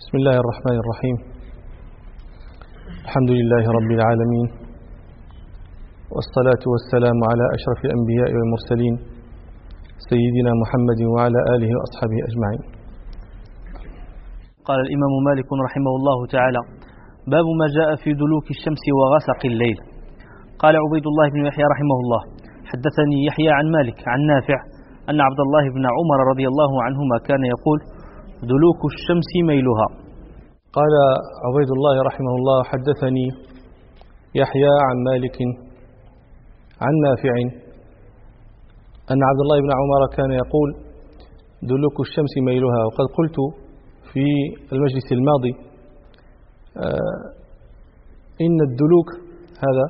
بسم الله الرحمن الرحيم. الحمد لله رب العالمين، والصلاة والسلام على أشرف الأنبياء والمرسلين سيدنا محمد وعلى آله وأصحابه أجمعين. قال الإمام مالك رحمه الله تعالى: باب ما جاء في دلوك الشمس وغسق الليل. قال عبيد الله بن يحيى رحمه الله: حدثني يحيى عن مالك عن نافع أن عبد الله بن عمر رضي الله عنهما كان يقول: دلوك الشمس ميلها. قال عبيد الله رحمه الله: حدثني يحيى عن مالك عن نافع أن عبد الله بن عمر كان يقول: دلوك الشمس ميلها. وقد قلت في المجلس الماضي إن الدلوك هذا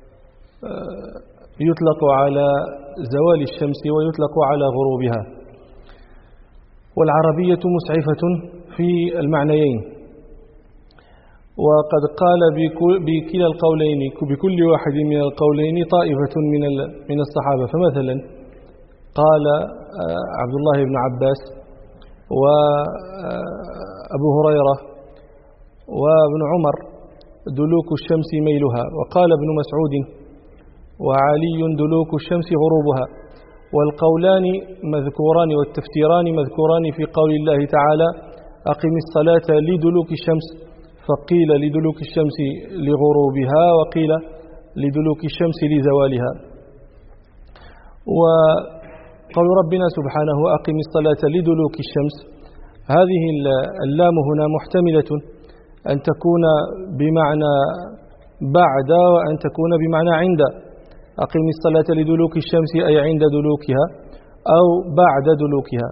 يطلق على زوال الشمس ويطلق على غروبها، والعربية مسعفة في المعنيين، وقد قال بكلا القولين بكل واحد من القولين طائفة من الصحابة. فمثلا قال عبد الله بن عباس وأبو هريرة وابن عمر: دلوك الشمس ميلها. وقال ابن مسعود وعلي: دلوك الشمس غروبها. والقولان مذكوران والتفسيران مذكوران في قول الله تعالى: أقم الصلاة لدلوك الشمس، فقيل لدلوك الشمس لغروبها، وقيل لدلوك الشمس لزوالها. وقول ربنا سبحانه: أقم الصلاة لدلوك الشمس، هذه اللام هنا محتملة أن تكون بمعنى بعد وأن تكون بمعنى عند. أقم الصلاة لدلوك الشمس أي عند دلوكها أو بعد دلوكها.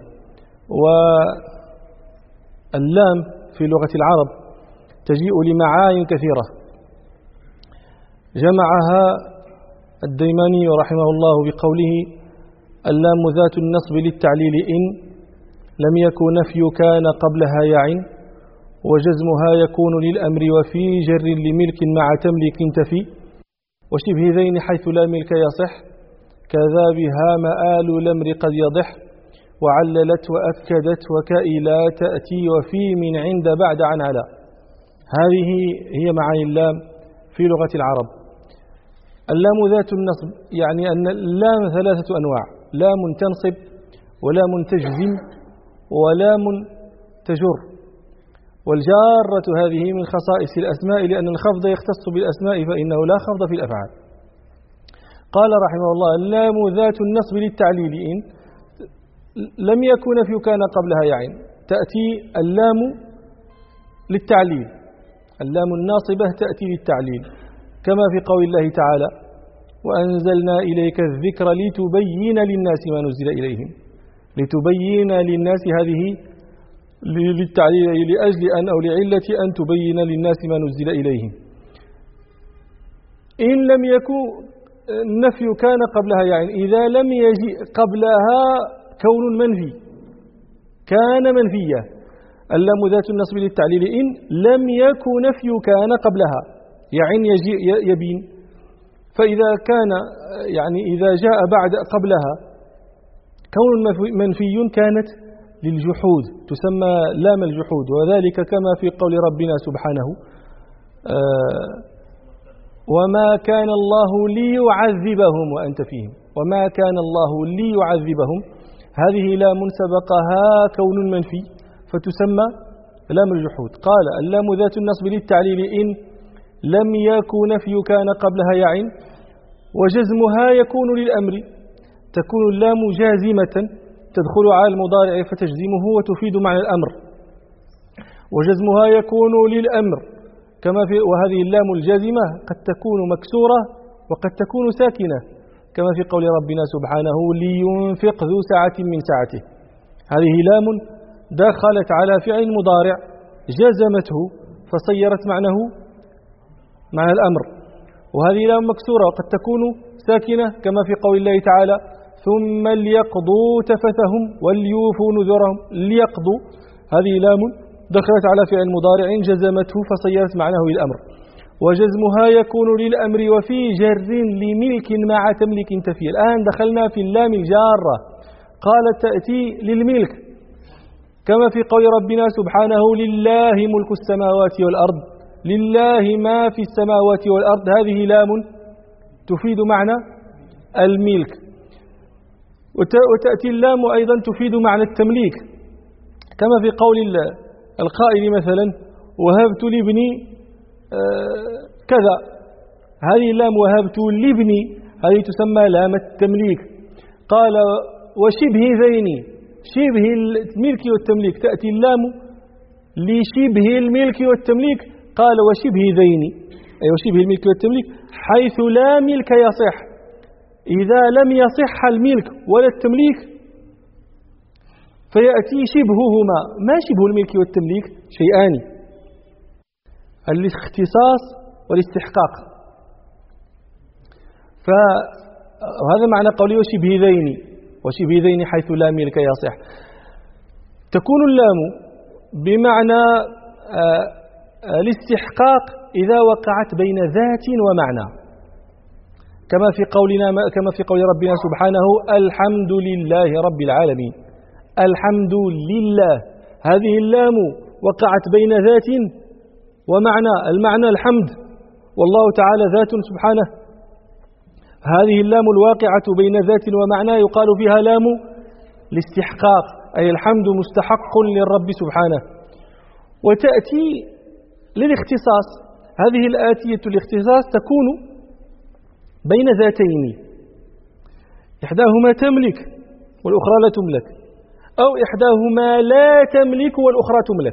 واللام في لغة العرب تجيء لمعاني كثيرة، جمعها الديماني رحمه الله بقوله: اللام ذات النصب للتعليل إن لم يكن نفي كان قبلها يعن، وجزمها يكون للأمر وفي جر لملك مع تملك تفي، وشبه ذين حيث لا ملك يصح، كذا بها مآل الأمر قد يضح، وعللت وأكدت وكائلا تأتي وفي من عند بعد عن على. هذه هي معاني اللام في لغة العرب. اللام ذات النصب يعني أن اللام ثلاثة أنواع: لام تنصب، ولام تجزم، ولام تجر. والجارة هذه من خصائص الأسماء، لأن الخفض يختص بالأسماء فإنه لا خفض في الأفعال. قال رحمه الله: اللام ذات النصب للتعليل إن لم يكن نفي كان قبلها يعين. تأتي اللام للتعليل، اللام الناصبة تأتي للتعليل، كما في قول الله تعالى: وأنزلنا إليك الذكر لتبين للناس ما نزل إليهم. لتبين للناس هذه للتعليل لأجل أن أو لعلة أن تبين للناس ما نزل إليهم. إن لم يكن النفي كان قبلها يعني إذا لم يجي قبلها كون منفي كان منفيا. اللام ذات النصب للتعليل إن لم يكن نفي كان قبلها يعني يجي يبين. فإذا كان يعني إذا جاء بعد قبلها كون منفي كانت للجحود، تسمى لام الجحود، وذلك كما في قول ربنا سبحانه: وما كان الله ليعذبهم وأنت فيهم. وما كان الله ليعذبهم، هذه لام سبقها كون منفي فتسمى لام الجحود. قال: اللام ذات النصب للتعليل إن لم يكن نفي كان قبلها يعين، وجزمها يكون للأمر، تكون اللام جازمة تدخل على المضارع فتجزمه وتفيد معنى الأمر. وجزمها يكون للأمر كما في، وهذه اللام الجازمة قد تكون مكسورة وقد تكون ساكنة، كما في قول ربنا سبحانه: لينفق ذو سعة من سعته. هذه لام دخلت على فعل مضارع جزمته فصيرت معناه معنى الأمر. وهذه لام مكسورة وقد تكون ساكنة، كما في قول الله تعالى: ثم ليقضوا تفثهم وليوفوا نذرهم. ليقضوا هذه لام دخلت على فعل مضارع جزمته فصيرت معناه الأمر. وجزمها يكون للأمر وفي جر لملك مع تملك تفي. الآن دخلنا في اللام الجارة. قالت تأتي للملك كما في قول ربنا سبحانه لله ملك السماوات والأرض، لله ما في السماوات والأرض، هذه لام تفيد معنى الملك. وتأتي اللام أيضا تفيد معنى التمليك، كما في قول القائل مثلا وهبت لابني كذا، هذه اللام وهبت لابني هذه تسمى لام التمليك. قال وشبه ذيني، شبه الملك والتمليك، تأتي اللام لشبه الملك والتمليك. قال وشبه ذيني، أي وشبه الملك والتمليك حيث لا ملك يصح. إذا لم يصح الملك ولا التمليك فيأتي شبههما. ما شبه الملك والتمليك؟ شيئان: الاختصاص والاستحقاق. فهذا معنى قوله وشبه ذيني، وشبه ذيني حيث لا ملك يصح. تكون اللام بمعنى الاستحقاق إذا وقعت بين ذات ومعنى، كما في قول ربنا سبحانه الحمد لله رب العالمين. الحمد لله، هذه اللام وقعت بين ذات ومعنى، المعنى الحمد والله تعالى ذات سبحانه. هذه اللام الواقعة بين ذات ومعنى يقال فيها لام الاستحقاق، أي الحمد مستحق للرب سبحانه. وتأتي للاختصاص، هذه الآتية الاختصاص تكون بين ذاتين، إحداهما تملك والأخرى لا تملك، أو إحداهما لا تملك والأخرى تملك.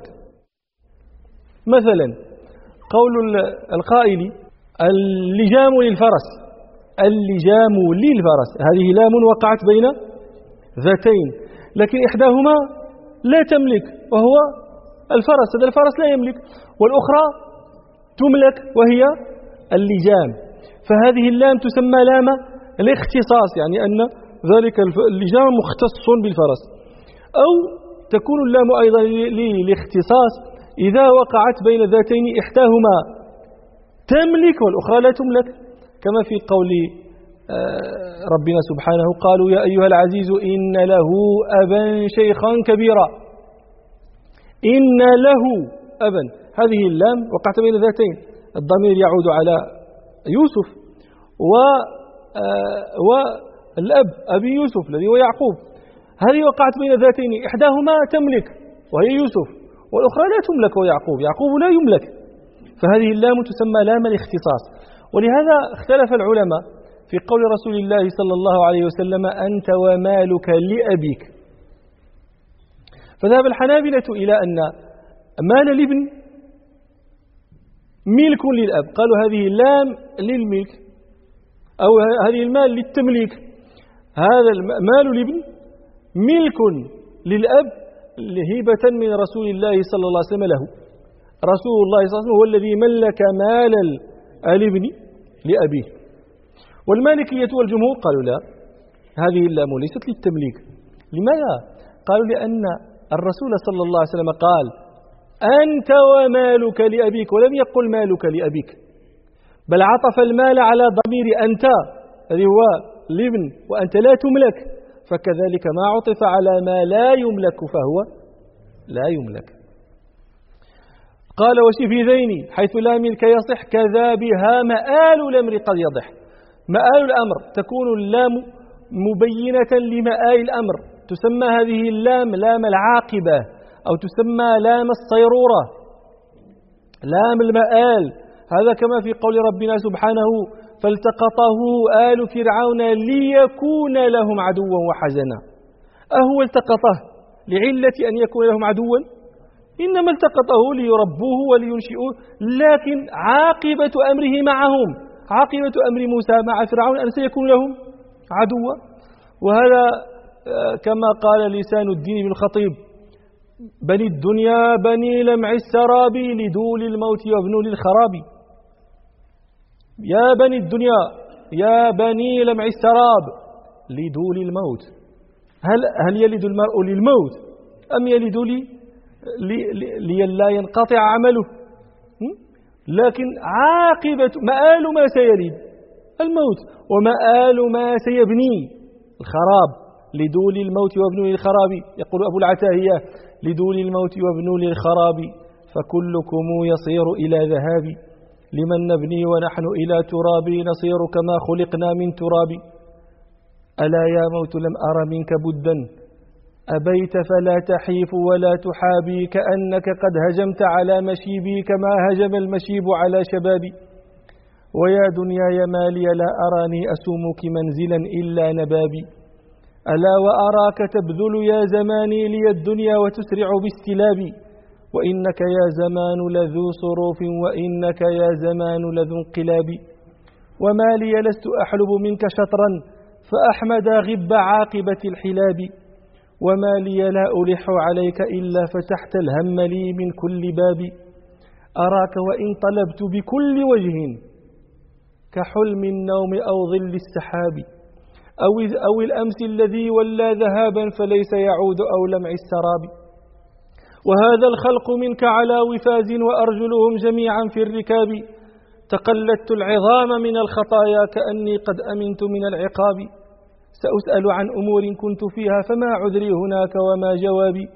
مثلا قول القائل اللجام للفرس، اللجام للفرس، هذه لام وقعت بين ذاتين، لكن إحداهما لا تملك وهو الفرس، هذا الفرس لا يملك، والأخرى تملك وهي اللجام. فهذه اللام تسمى لام الاختصاص، يعني أن ذلك اللجام مختص بالفرس. أو تكون اللام أيضا للاختصاص إذا وقعت بين ذاتين إحداهما تملك والأخرى لا تملك، كما في قول ربنا سبحانه قالوا يا أيها العزيز إن له أبا شيخا كبيرا. إن له أبا، هذه اللام وقعت بين ذاتين، الضمير يعود على يوسف والأب أبي يوسف الذي هو يعقوب. هذه وقعت بين ذاتين، إحداهما تملك وهي يوسف، والأخرى لا تملك وهي يعقوب، يعقوب لا يملك. فهذه اللام تسمى لام الاختصاص. ولهذا اختلف العلماء في قول رسول الله صلى الله عليه وسلم أنت ومالك لأبيك. فذهب الحنابلة إلى أن مال الابن ملك للأب، قالوا هذه اللام للملك، أو هذه المال للتمليك. هذا مال الابن ملك للأب هبة من رسول الله صلى الله عليه وسلم له. رسول الله صلى الله عليه وسلم هو الذي ملك مال الابن لأبيه. والمالكية والجمهور قالوا لا، هذه اللام ليست للتمليك. لماذا؟ قالوا لأن الرسول صلى الله عليه وسلم قال أنت ومالك لأبيك، ولم يقل مالك لأبيك، بل عطف المال على ضمير أنت الذي هو الابن، وأنت لا تملك، فكذلك ما عطف على ما لا يملك فهو لا يملك. قال وشبه ذيني حيث لا ملك يصح كذا بها مآل الأمر قد يضح. مآل الأمر تكون اللام مبينة لمآل الأمر، تسمى هذه اللام لام العاقبة، أو تسمى لام الصيرورة، لام المآل. هذا كما في قول ربنا سبحانه فالتقطه آل فرعون ليكون لهم عدوا وحزنا. أهو التقطه لعلة أن يكون لهم عدوا؟ إنما التقطه ليربوه ولينشئوه، لكن عاقبة أمره معهم، عاقبة أمر موسى مع فرعون أن سيكون لهم عدوا. وهذا كما قال لسان الدين بن الخطيب بني الدنيا بني لمع السراب لدول الموت وابنوا للخراب. يا بني الدنيا يا بني لمع السراب لدول الموت. هل يلد المرء للموت أم يلد ليلا ينقطع عمله؟ لكن عاقبة مآل ما سيلد الموت، ومآل ما سيبني الخراب. لدول الموت وابنوا للخراب. يقول أبو العتاهية لدول الموت وابنوا للخراب فكلكم يصير إلى ذهاب لمن نبني ونحن إلى تراب نصير كما خلقنا من تراب ألا يا موت لم أر منك بدا أبيت فلا تحيف ولا تحابي كأنك قد هجمت على مشيبي كما هجم المشيب على شبابي ويا دنياي ما لي لا أراني أسومك منزلا إلا نبابي ألا وأراك تبذل يا زماني لي الدنيا وتسرع باستلابي وإنك يا زمان لذو صروف وإنك يا زمان لذو انقلاب وما لي لست أحلب منك شطرا فأحمد غب عاقبة الحلاب وما لي لا ألح عليك إلا فتحت الهم لي من كل باب أراك وإن طلبت بكل وجه كحلم النوم أو ظل السحاب أو الأمس الذي ولى ذهابا فليس يعود أو لمع السراب وهذا الخلق منك على وفاز وأرجلهم جميعا في الركاب تقلدت العظام من الخطايا كأني قد أمنت من العقاب سأسأل عن أمور كنت فيها فما عذري هناك وما جوابي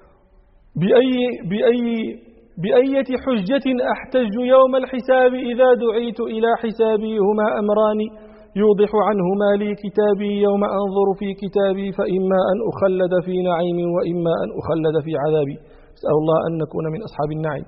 بأية حجة أحتج يوم الحساب إذا دعيت إلى حسابي هما أمران يوضح عنهما لي كتابي يوم أنظر في كتابي فإما أن أخلد في نعيم وإما أن أخلد في عذابي أسأل الله أن نكون من أصحاب النعيم.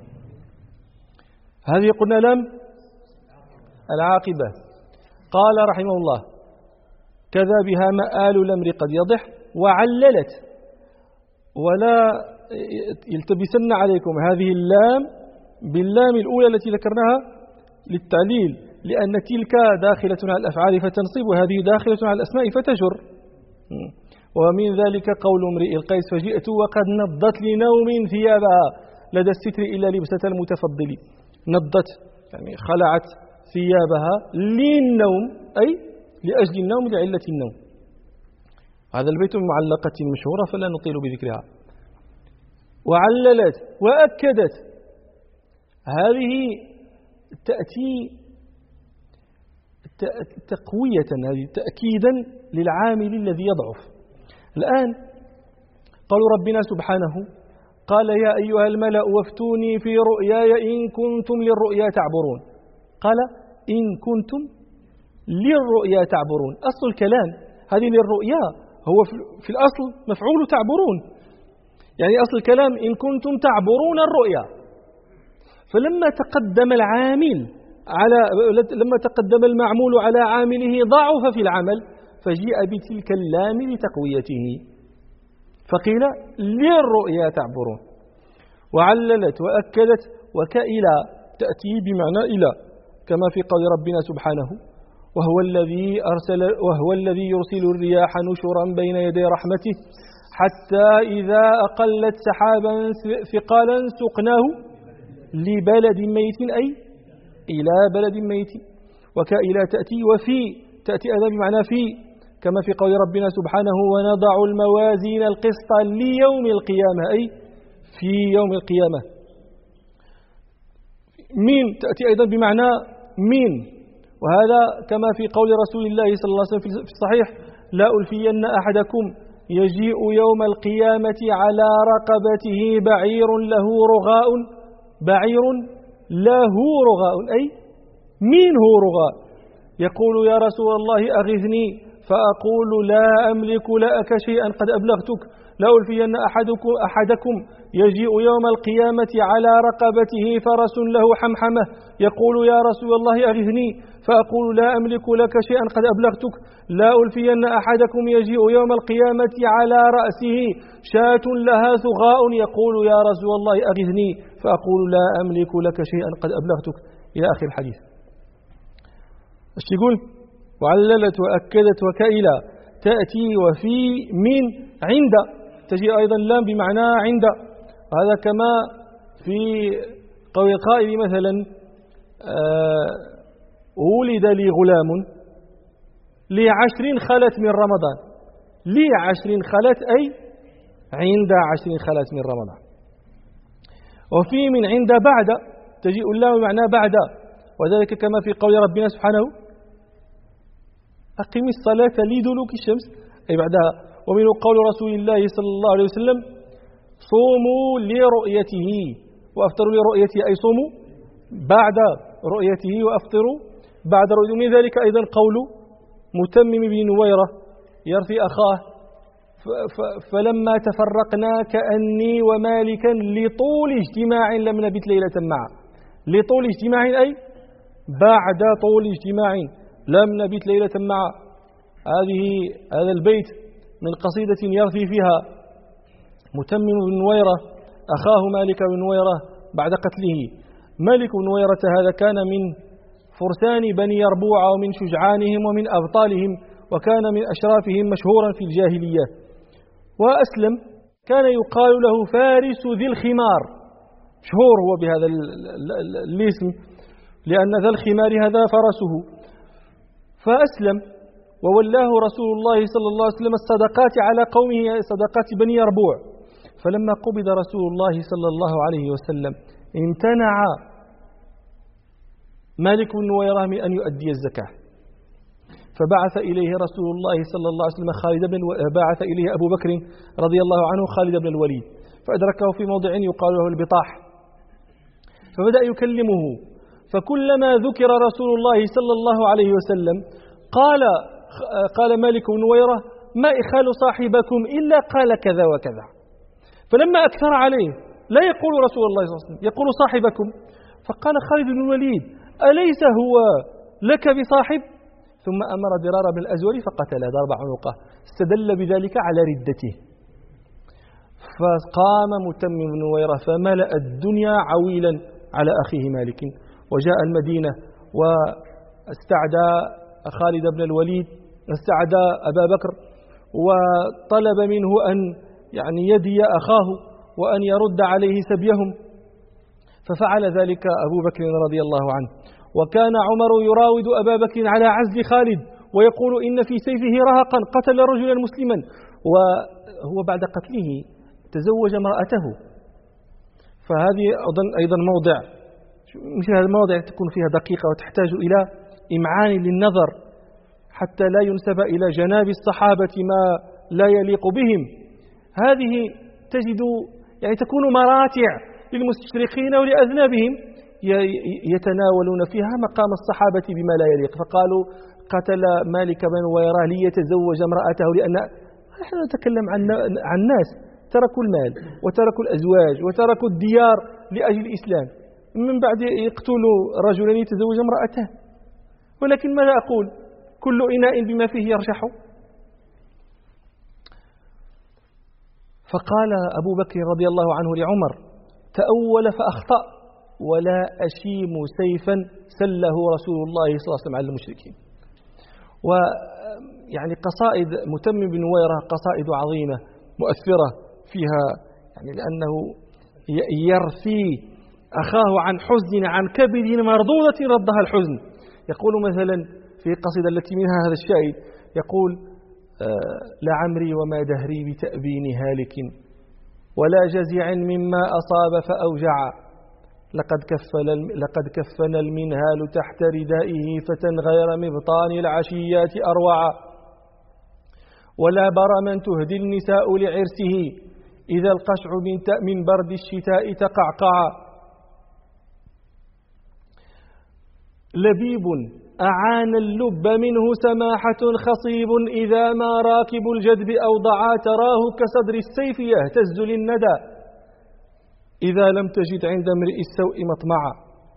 هذه قلنا لم العاقبة. قال رحمه الله كذا بها مآل الأمر قد يضح وعللت ولا يلتبسن عليكم هذه اللام باللام الأولى التي ذكرناها للتعليل لأن تلك داخلة على الأفعال فتنصب وهذه داخلة على الأسماء فتجر. ومن ذلك قول امرئ القيس فجئت وقد نضت لنوم ثيابها لدى الستر إلا لبسة المتفضل. نضت يعني خلعت ثيابها للنوم أي لأجل النوم لعلة النوم. هذا البيت من معلقة مشهورة فلا نطيل بذكرها. وعللت وأكدت هذه تأتي تقوية هذه تأكيدا للعامل الذي يضعف. الآن قالوا ربنا سبحانه قال يا أيها الملأ وافتوني في رؤياي إن كنتم للرؤيا تعبرون. قال إن كنتم للرؤيا تعبرون. أصل الكلام هذه للرؤيا هو في الأصل مفعول تعبرون يعني أصل الكلام إن كنتم تعبرون الرؤيا. فلما تقدم العامل لما تقدم المعمول على عامله ضعف في العمل فجيء بتلك اللام لتقويته فقيل للرؤيا تعبرون. وعللت وأكدت وكإلى تأتي بمعنى إلى كما في قول ربنا سبحانه وهو الذي يرسل الرياح نشرا بين يدي رحمته حتى إذا أقلت سحابا ثقالا سقناه لبلد ميت أي إلى بلد ميت. وكإلى تأتي وفي تأتي أيضا بمعنى في كما في قول ربنا سبحانه ونضع الموازين القسط ليوم القيامة أي في يوم القيامة. من تأتي أيضا بمعنى من وهذا كما في قول رسول الله صلى الله عليه وسلم في الصحيح لا ألفين أحدكم يجيء يوم القيامة على رقبته بعير له رغاء أي منه رغاء يقول يا رسول الله أغثني فأقول لا أملك لك شيئا قد أبلغتك لا ألفين أحدكم يجيء يوم القيامة على رقبته فرس له حمحمة يقول يا رسول الله أغثني فأقول لا أملك لك شيئا قد أبلغتك لا ألفين أحدكم يجيء يوم القيامة على رأسه شاة لها ثغاء يقول يا رسول الله أغثني فأقول لا أملك لك شيئا قد أبلغتك إلى آخر الحديث. ايش يقول؟ وعللت وأكدت وكإلى تأتي وفي من عند تجي أيضا اللام بمعنى عند. وهذا كما في قول القائل مثلا ولد لي غلام ل10 خلت من رمضان ل10 خلت أي عند 10 خلت من رمضان. وفي من عند بعد تجيء اللام بمعنى بعد وذلك كما في قول ربنا سبحانه أقم الصلاة لدلوك الشمس أي بعدها. ومن قول رسول الله صلى الله عليه وسلم صوموا لرؤيته وأفطروا لرؤيته، أي صوموا بعد رؤيته وأفطروا بعد رؤيته. من ذلك أيضا قول متمم بن نويرة يرثي أخاه: فلما تفرقنا كأني ومالكا لطول اجتماع لم نبت ليلة معا. لطول اجتماع أي بعد طول اجتماع لم نبت ليلة معا. هذا البيت من قصيدة يرثي فيها متمم بن نويرة أخاه مالك بن نويرة بعد قتله. مالك بن نويرة هذا كان من فرسان بني يربوع ومن شجعانهم ومن أبطالهم، وكان من أشرافهم مشهورا في الجاهلية، وأسلم. كان يقال له فارس ذي الخمار، مشهور هو بهذا الاسم لأن ذا الخمار هذا فرسه. فأسلم وولاه رسول الله صلى الله عليه وسلم الصدقات على قومه، صدقات بني يربوع. فلما قبض رسول الله صلى الله عليه وسلم امتنع مالك بن نويرة من أن يؤدي الزكاة، فبعث إليه رسول الله صلى الله عليه وسلم بعث إليه أبو بكر رضي الله عنه خالد بن الوليد، فأدركه في موضع يقال له البطاح، فبدأ يكلمه. فكلما ذكر رسول الله صلى الله عليه وسلم قال مالك بن نويرة: ما إخال صاحبكم إلا قال كذا وكذا. فلما أكثر عليه لا يقول رسول الله صلى الله عليه وسلم، يقول صاحبكم. فقال خالد بن الوليد: أليس هو لك بصاحب؟ ثم أمر ضرار بن الأزوري فقتله ضرب عنقه، استدل بذلك على ردته. فقام متمم بن نويرة فملأ الدنيا عويلا على أخيه مالك، وجاء المدينة واستعدى خالد بن الوليد، استعدى أبا بكر، وطلب منه أن يدي أخاه وأن يرد عليه سبيهم، ففعل ذلك أبو بكر رضي الله عنه. وكان عمر يراود أبا بكر على عزل خالد ويقول: إن في سيفه رهقا قتل رجلا مسلما. وهو بعد قتله تزوج امرأته. فهذه أيضا موضع، مثل هذا المواضع تكون فيها دقيقة وتحتاج إلى إمعان للنظر حتى لا ينسب إلى جناب الصحابة ما لا يليق بهم. هذه تجد تكون مراتع للمستشرقين ولأذنابهم يتناولون فيها مقام الصحابة بما لا يليق. فقالوا: قتل مالك بن نويرة ليتزوج امرأته، لأن نحن نتكلم عن ناس تركوا المال وتركوا الأزواج وتركوا الديار لأجل الإسلام، من بعد يقتلوا رجلا يتزوج امرأته. ولكن ماذا أقول؟ كل إناء بما فيه يرشح. فقال أبو بكر رضي الله عنه لعمر: تأول فأخطأ، ولا أشيم سيفا سله رسول الله صلى الله عليه وسلم على المشركين. قصائد متمم بن نويرة قصائد عظيمة مؤثرة فيها، لأنه يرثي أخاه عن حزن، عن كبد مردودة ردها الحزن. يقول مثلا في القصيدة التي منها هذا الشاهد، يقول: لعمري وما دهري بتأبين هالك، ولا جزع مما أصاب فأوجع، لقد كفن المنهال تحت ردائه فتى غير مبطان العشيات أروع، ولا برما تهدي النساء لعرسه إذا القشع من برد الشتاء تقعقع، لبيب أعان اللب منه سماحة خصيب إذا ما راكب الجدب أوضعا، تراه كصدر السيف يهتز للندى إذا لم تجد عند امرئ السوء مطمعا.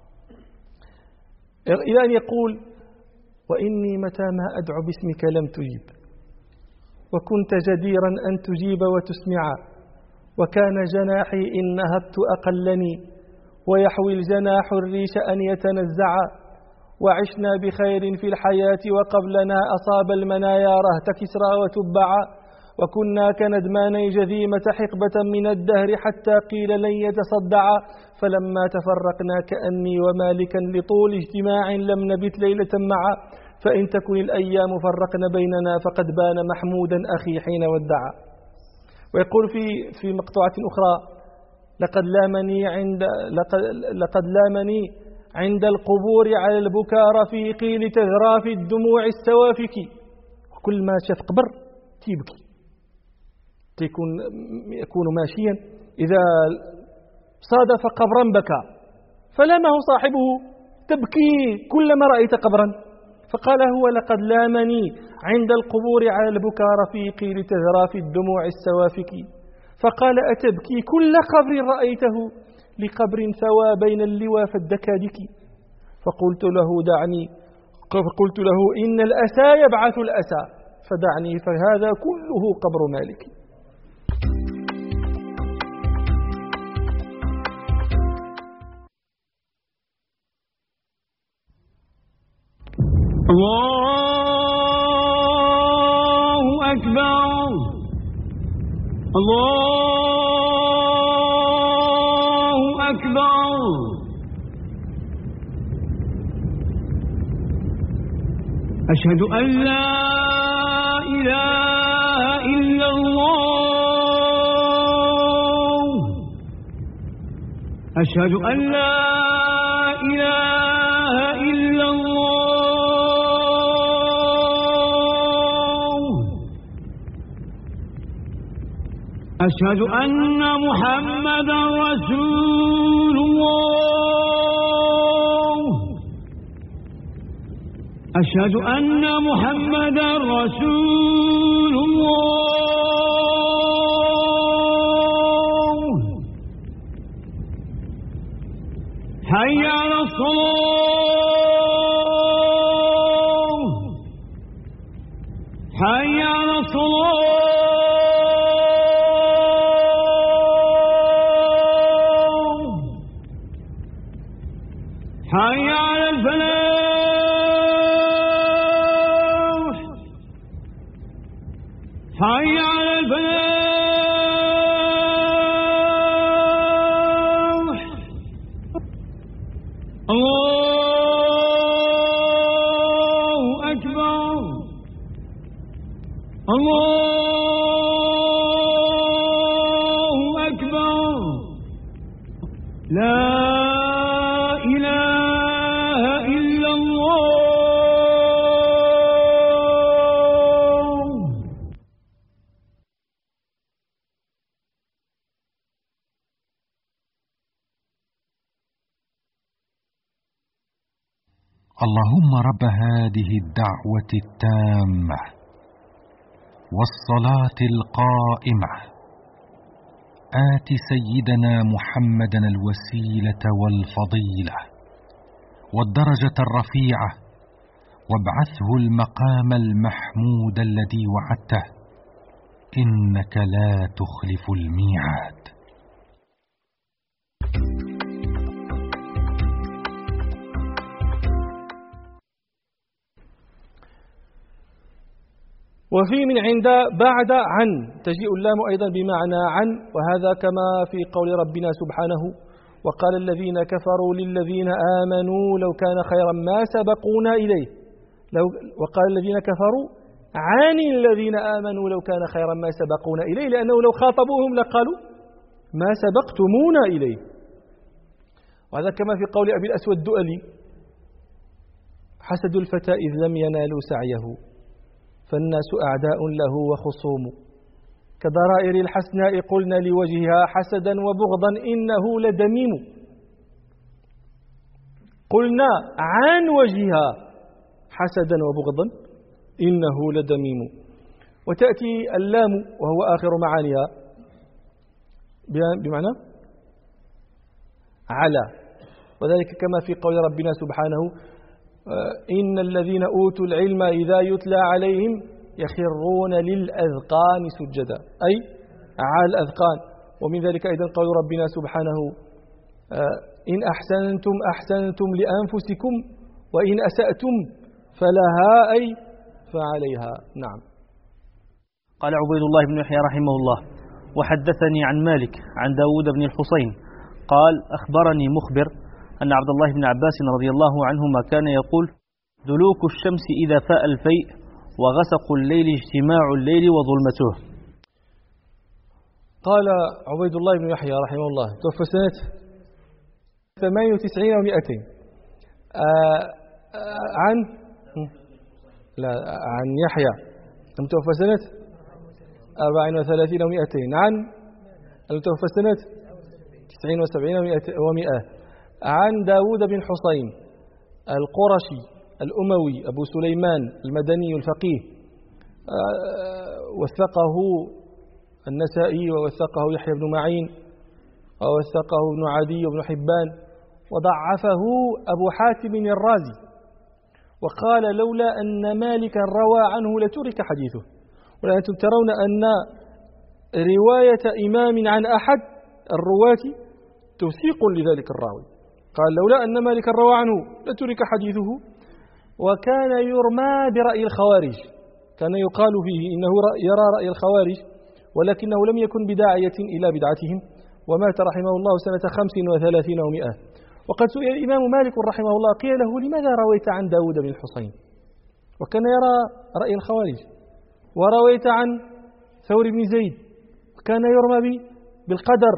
إلى أن يقول: وإني متى ما أدعو باسمك لم تجب، وكنت جديرا أن تجيب وتسمع، وكان جناحي إن نهضت أقلني، ويحوي الجناح الريش أن يتنزع، وعشنا بخير في الحياة وقبلنا أصاب المنايا رهت كسرى وتبعا، وكنا كندماني جذيمة حقبة من الدهر حتى قيل لن يتصدعا، فلما تفرقنا كأني ومالكا لطول اجتماع لم نبت ليلة معا، فإن تكن الأيام فرقنا بيننا فقد بان محمودا أخي حين ودعا. ويقول في مقطوعة أخرى: لقد لامني عند القبور على البكاء رفيقي لتذرى في الدموع السوافك. وكل ما شاف قبر تيبكي، يكون ماشيا إذا صادف قبرا بكى، فلامه صاحبه: تبكي كلما رأيت قبرا؟ فقال هو: لقد لامني عند القبور على البكاء رفيقي لتذرى في الدموع السوافك. فقال: أتبكي كل قبر رأيته لقبر ثوى بين اللوى فالدكادك. فقلت له: إن الأسى يبعث الأسى، فدعني فهذا كله قبر مالك. الله أكبر، الله أكبر. أشهد أن لا إله إلا الله، أشهد أن لا إله إلا الله، أشهد أن محمدا رسول الله، أشهد أن محمدا رسول الله. حي على الصلاة، حي على الصلاة. حي على الفلاح، حي على الفلاح. الله أكبر، الله أكبر. لا إله إلا الله. اللهم رب هذه الدعوة التامة والصلاة القائمة، آت سيدنا محمدا الوسيلة والفضيلة والدرجة الرفيعة، وابعثه المقام المحمود الذي وعدته، إنك لا تخلف الميعاد. وفي من عند بعد عن تجيء اللام أيضا بمعنى عن، وهذا كما في قول ربنا سبحانه: وقال الذين كفروا للذين آمنوا لو كان خيرا ما سبقونا إليه. وقال الذين كفروا عن الذين آمنوا لو كان خيرا ما سبقونا إليه، لأنه لو خاطبوهم لقالوا ما سبقتمونا إليه. وهذا كما في قول أبي الأسود الدؤلي: حسد الفتى إذ لم ينالوا سعيه، فالناس أعداء له وخصوم، كضرائر الحسناء قلنا لوجهها حسدا وبغضا إنه لدميم. قلنا عن وجهها حسدا وبغضا إنه لدميم. وتأتي اللام وهو آخر معانيها بمعنى على، وذلك كما في قول ربنا سبحانه: إن الذين أوتوا العلم إذا يتلى عليهم يخرون للأذقان سجدا، أي على الأذقان. ومن ذلك أيضا قول ربنا سبحانه: إن أحسنتم أحسنتم لأنفسكم وإن أسأتم فلها أي فعليها. نعم. قال عبيد الله بن يحيى رحمه الله: وحدثني عن مالك عن داود بن الحسين قال: أخبرني مخبر أن عبد الله بن عباس رضي الله عنهما كان يقول: دلوك الشمس إذا فاء الفيء، وغسق الليل اجتماع الليل وظلمته. قال عبيد الله بن يحيى رحمه الله، توفى سنة 98 و200 عن يحيى، توفى سنة 34 و200 عن المتوفى سنة 79 و100 عن داود بن حسين القرشي الأموي أبو سليمان المدني الفقيه، وثقه النسائي ووثقه يحيى بن معين ووثقه ابن عدي وابن حبان، وضعفه أبو حاتم الرازي، وقال لولا أن مالكا روى عنه لترك حديثه. وأنتم ترون أن رواية إمام عن أحد الرواة توثيق لذلك الراوي. قال لولا أن مالكا روى عنه لترك حديثه. وكان يرمى برأي الخوارج، كان يقال فيه إنه يرى رأي الخوارج، ولكنه لم يكن بداعية إلى بدعتهم، ومات رحمه الله سنة 35 و100. وقد سئل الإمام مالك رحمه الله قيل له لماذا رويت عن داود بن الحسين، وكان يرى رأي الخوارج، ورويت عن ثور بن زيد وكان يرمى بالقدر،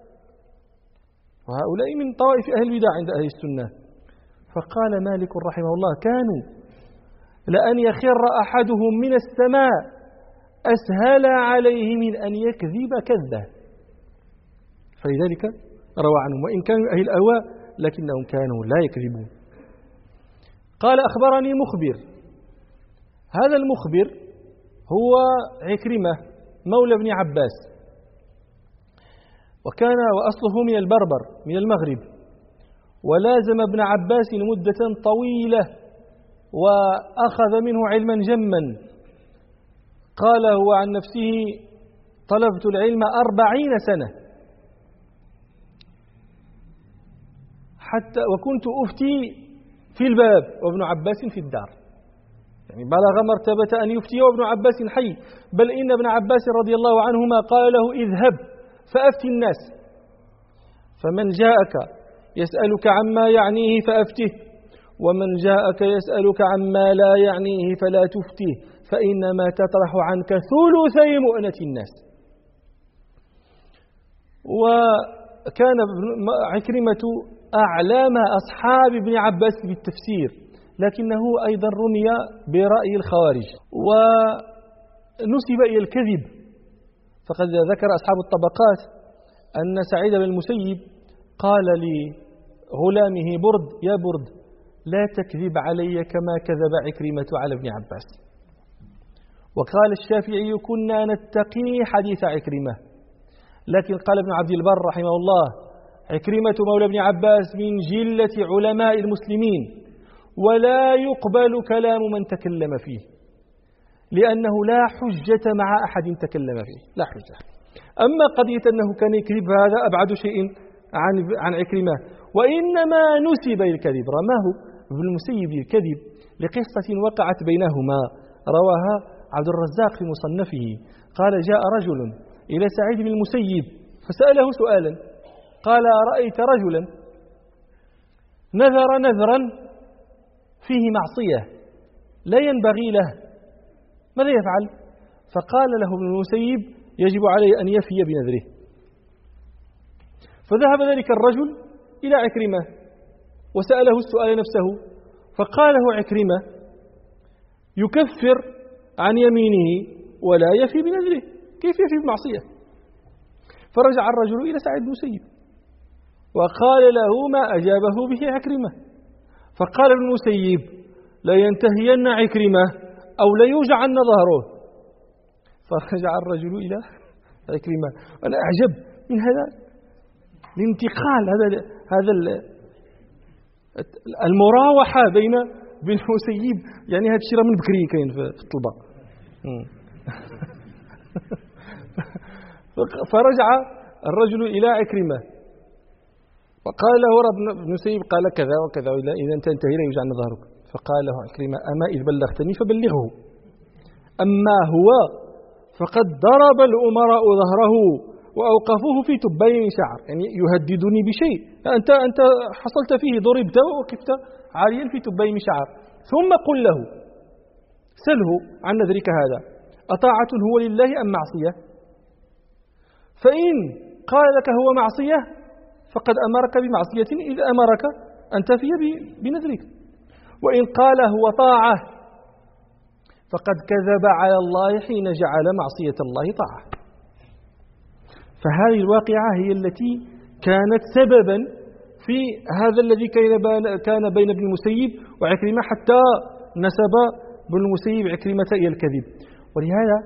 وهؤلاء من طوائف أهل البدع عند أهل السنة. فقال مالك رحمه الله كانوا لأن يخر أحدهم من السماء أسهل عليه من أن يكذب كذبة، فلذلك روى عنهم، وإن كانوا أهل الأهواء لكنهم كانوا لا يكذبون. قال أخبرني مخبر، هذا المخبر هو عكرمة مولى ابن عباس، وكان وأصله من البربر من المغرب، ولازم ابن عباس مدة طويلة وأخذ منه علما جما. قال هو عن نفسه طلبت العلم 40 سنة حتى وكنت أفتي في الباب وابن عباس في الدار، يعني بلغ مرتبة أن يفتي وابن عباس حي، بل إن ابن عباس رضي الله عنهما قال له اذهب فأفتي الناس، فمن جاءك يسألك عما يعنيه فأفته، ومن جاءك يسألك عما لا يعنيه فلا تفته، فإنما تطرح عنك ثلثي مؤنة الناس. وكان عكرمة أعلام أصحاب ابن عباس بالتفسير، لكنه أيضا رمي برأي الخوارج ونسب إلى الكذب. فقد ذكر أصحاب الطبقات أن سعيد بن المسيب قال لغلامه برد يا برد لا تكذب علي كما كذب عكرمة على ابن عباس. وقال الشافعي كنا نتقي حديث عكرمة، لكن قال ابن عبد البر رحمه الله عكرمة مولى ابن عباس من جلة علماء المسلمين، ولا يقبل كلام من تكلم فيه، لأنه لا حجة مع أحد تكلم فيه، لا حجة. أما قضية أنه كان يكذب هذا أبعد شيء عن عكرمة، وإنما نسب الكذب، رماه ابن المسيب الكذب لقصة وقعت بينهما رواها عبد الرزاق في مصنفه. قال جاء رجل إلى سعيد بن المسيب فسأله سؤالا، قال رأيت رجلا نذر نذرا فيه معصية لا ينبغي له، ماذا يفعل؟ فقال له ابن المسيب يجب عليه أن يفي بنذره. فذهب ذلك الرجل إلى عكرمة وسأله السؤال نفسه، فقال له عكرمة يكفر عن يمينه ولا يفي بنذره، كيف يفي بمعصية؟ فرجع الرجل إلى سعيد بن المسيب وقال له ما أجابه به عكرمة. فقال ابن المسيب لا ينتهين عكرمة أو لا يوجعن ظهره. فرجع الرجل إلى عكرمة. أنا أعجب من هذا الانتقال، هذا المراوحة بين المسيب، يعني هذا الشيء من بكري كاين في الطلبة. فرجع الرجل إلى عكرمة وقال له ابن المسيب قال كذا وكذا، إذا أنت انتهي لا يوجعن ظهرك. فقال له عكرمة أما إذ بلغتني فبلغه، أما هو فقد ضرب الأمراء ظهره وأوقفوه في تبين شعر، يعني يهددني بشيء، أنت حصلت فيه، ضربت ووقفت عاليا في تبين شعر. ثم قل له سله عن نذرك هذا أطاعة هو لله أم معصية؟ فإن قال لك هو معصية فقد أمرك بمعصية إذ أمرك أن تفي بنذرك، وإن قال هو طاعة فقد كذب على الله حين جعل معصية الله طاعة. فهذه الواقعة هي التي كانت سببا في هذا الذي كان بين ابن المسيب وعكرمة، حتى نسب ابن المسيب عكرمة إلى الكذب. ولهذا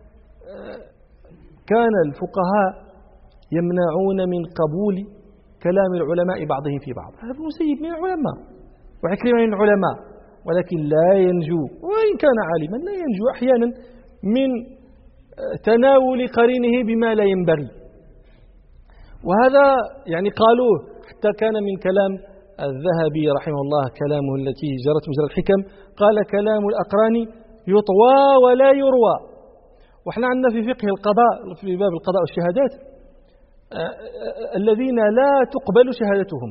كان الفقهاء يمنعون من قبول كلام العلماء بعضهم في بعض. هذا ابن المسيب من العلماء وعكرمة من العلماء، ولكن لا ينجو، وإن كان عالما لا ينجو أحيانا من تناول قرينه بما لا ينبغي. وهذا يعني قالوه، حتى كان من كلام الذهبي رحمه الله كلامه التي جرت مجرى الحكم، قال كلام الأقران يطوى ولا يروى. وإحنا عندنا في فقه القضاء في باب القضاء والشهادات الذين لا تقبل شهادتهم.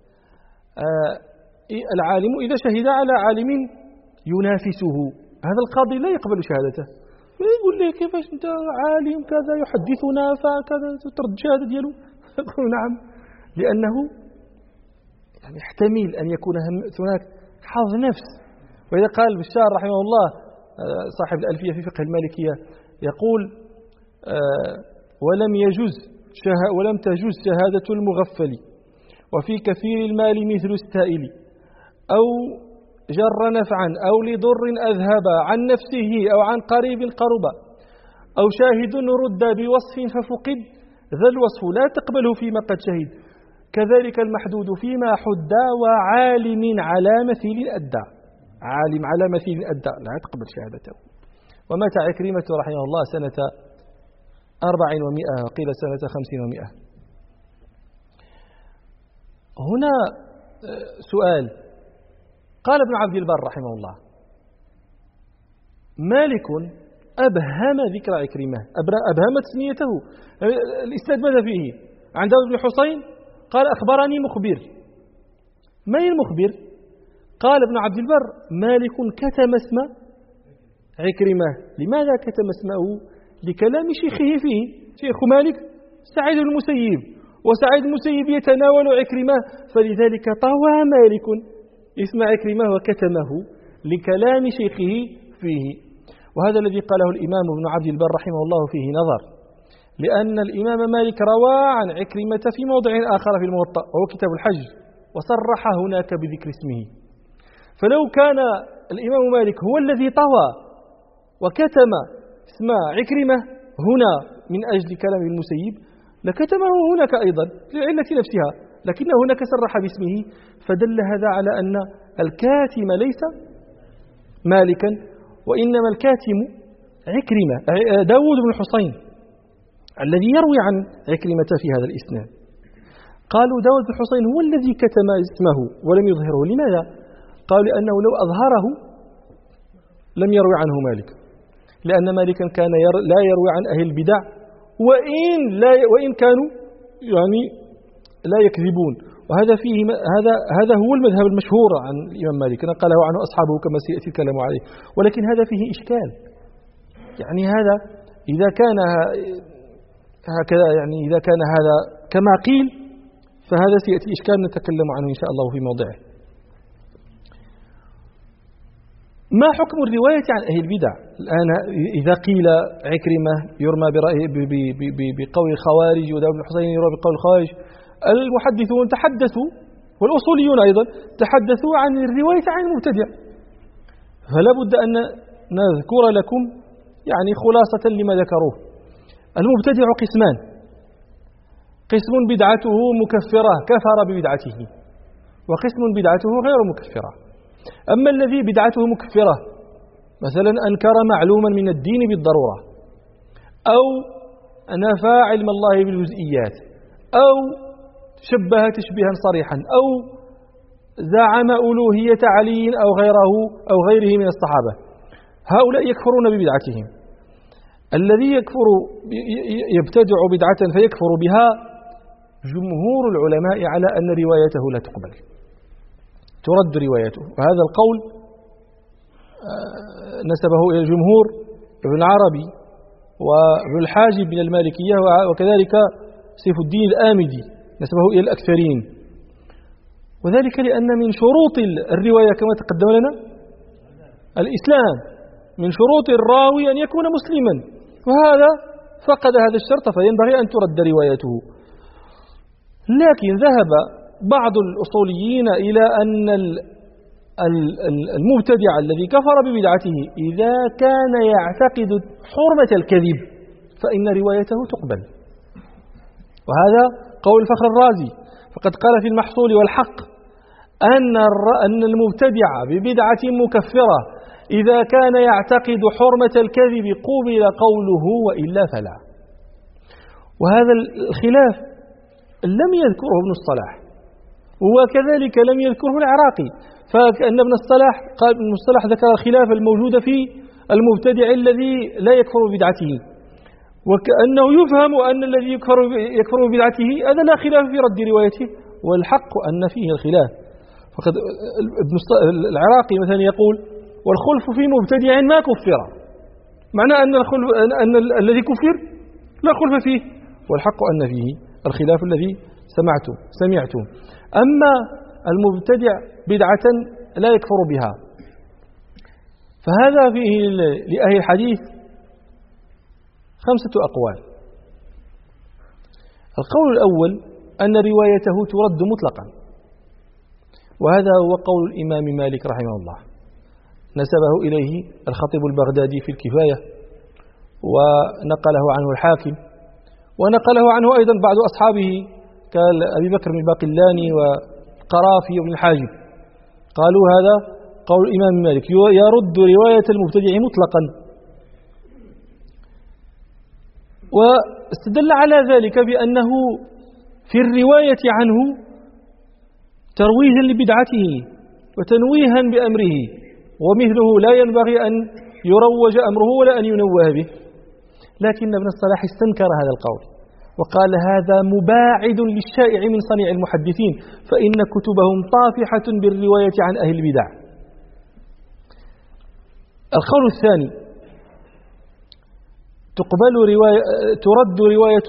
العالم إذا شهد على عالم ينافسه، هذا القاضي لا يقبل شهادته، يقول لي كيفاش أنت عالم كذا يحدثنا فكذا ترد شهادة ديالو؟ يقول نعم، لأنه يعني يحتمل أن يكون هناك حظ نفس. وإذا قال بشار رحمه الله صاحب الألفية في فقه المالكية يقول ولم تجوز شهادة المغفل وفي كثير المال مثل السائل، أو جر نفعا أو لضر أذهب عن نفسه أو عن قريب قرب، أو شاهد رد بوصف ففقد ذا الوصف لا تقبله فيما قد شهد، كذلك المحدود فيما حدى وعالم على مثيل أدى. عالم على مثيل أدى لا تقبل شهادته. ومات عكرمة رحمه الله سنة 400 وقيل سنة 500. هنا سؤال. قال ابن عبد البر رحمه الله مالك أبهم ذكر عكرمة، أبهم تسميته. الإسناد ماذا فيه؟ عن داود بن حسين قال أخبرني مخبر. من المخبر؟ قال ابن عبد البر مالك كتم اسم عكرمة. لماذا كتم اسمه؟ لكلام شيخه فيه. شيخ مالك سعيد المسيب، وسعيد المسيب يتناول عكرمة، فلذلك طوى مالك اسم عكرمة وكتمه لكلام شيخه فيه. وهذا الذي قاله الإمام ابن عبد البر رحمه الله فيه نظر، لأن الإمام مالك روى عن عكرمة في موضع آخر في الموطأ وهو كتاب الحج، وصرح هناك بذكر اسمه. فلو كان الإمام مالك هو الذي طوى وكتم اسم عكرمة هنا من أجل كلام المسيب لكتمه هناك أيضا للعلة نفسها، لكنه هناك صرح باسمه، فدل هذا على أن الكاتم ليس مالكا، وإنما الكاتم عكرمة داود بن حسين الذي يروي عن عكرمة في هذا الإسناد. قالوا داود بن حسين هو الذي كتم اسمه ولم يظهره. لماذا؟ قالوا لأنه لو أظهره لم يروي عنه مالك، لأن مالكا كان لا يروي عن أهل البدع وإن كانوا يعني لا يكذبون. وهذا فيه هذا هو المذهب المشهور عن الإمام مالك، قاله عنه أصحابه كما سيأتي الكلام عليه. ولكن هذا فيه إشكال، يعني هذا إذا كان هكذا، يعني إذا كان هذا كما قيل فهذا سيأتي إشكال نتكلم عنه إن شاء الله في موضعه. ما حكم الرواية عن أهل البدع؟ الآن إذا قيل عكرمة يرمى بقول الخوارج وداود بن حسين يرمى بقول الخوارج، المحدثون تحدثوا والأصوليون أيضا تحدثوا عن الرواية عن المبتدع، فلا بد أن نذكر لكم يعني خلاصة لما ذكروه. المبتدع قسمان: قسم بدعته مكفرة كفر ببدعته، وقسم بدعته غير مكفرة. أما الذي بدعته مكفرة مثلا أنكر معلوما من الدين بالضرورة، أو نفى علم الله بالجزئيات، أو شبه تشبيها صريحا، أو زعم ألوهية علي أو غيره من الصحابة، هؤلاء يكفرون ببدعتهم. الذي يبتدع بدعة فيكفر بها جمهور العلماء على أن روايته لا تقبل، ترد روايته. وهذا القول نسبه إلى الجمهور ابن العربي وابن الحاجب من المالكية، وكذلك سيف الدين الآمدي نسبه إلى الأكثرين. وذلك لأن من شروط الرواية كما تقدم لنا الإسلام، من شروط الراوي أن يكون مسلما، وهذا فقد هذا الشرط فينبغي أن ترد روايته. لكن ذهب بعض الأصوليين إلى أن المبتدع الذي كفر ببدعته إذا كان يعتقد حرمة الكذب فإن روايته تقبل، وهذا قول الفخر الرازي، فقد قال في المحصول والحق أن المبتدع ببدعة مكفرة إذا كان يعتقد حرمة الكذب قبل قوله وإلا فلا. وهذا الخلاف لم يذكره ابن الصلاح، وكذلك لم يذكره العراقي، فكأن ابن الصلاح ذكر الخلاف الموجود في المبتدع الذي لا يكفر ببدعته، وكأنه يفهم أن الذي يكفر ببدعته هذا لا خلاف في رد روايته، والحق أن فيه الخلاف. فقد العراقي مثلا يقول والخلف في مبتدع ما كفر، معنى أن الذي كفر لا خلف فيه، والحق أن فيه الخلاف الذي سمعتم. أما المبتدع بدعة لا يكفر بها، فهذا فيه لأهل الحديث 5 أقوال. القول الأول أن روايته ترد مطلقا، وهذا هو قول الإمام مالك رحمه الله، نسبه إليه الخطيب البغدادي في الكفاية، ونقله عنه الحاكم، ونقله عنه أيضا بعض أصحابه كأبي بكر بن الباقلاني وقرافي وابن الحاجب، قالوا هذا قول الإمام مالك يرد رواية المبتدع مطلقا. واستدل على ذلك بأنه في الرواية عنه ترويجا لبدعته وتنويها بأمره، ومثله لا ينبغي أن يروج أمره ولا أن ينوه به. لكن ابن الصلاح استنكر هذا القول وقال هذا مباعد للشائع من صنيع المحدثين، فإن كتبهم طافحة بالرواية عن أهل البدع. القول الثاني ترد رواية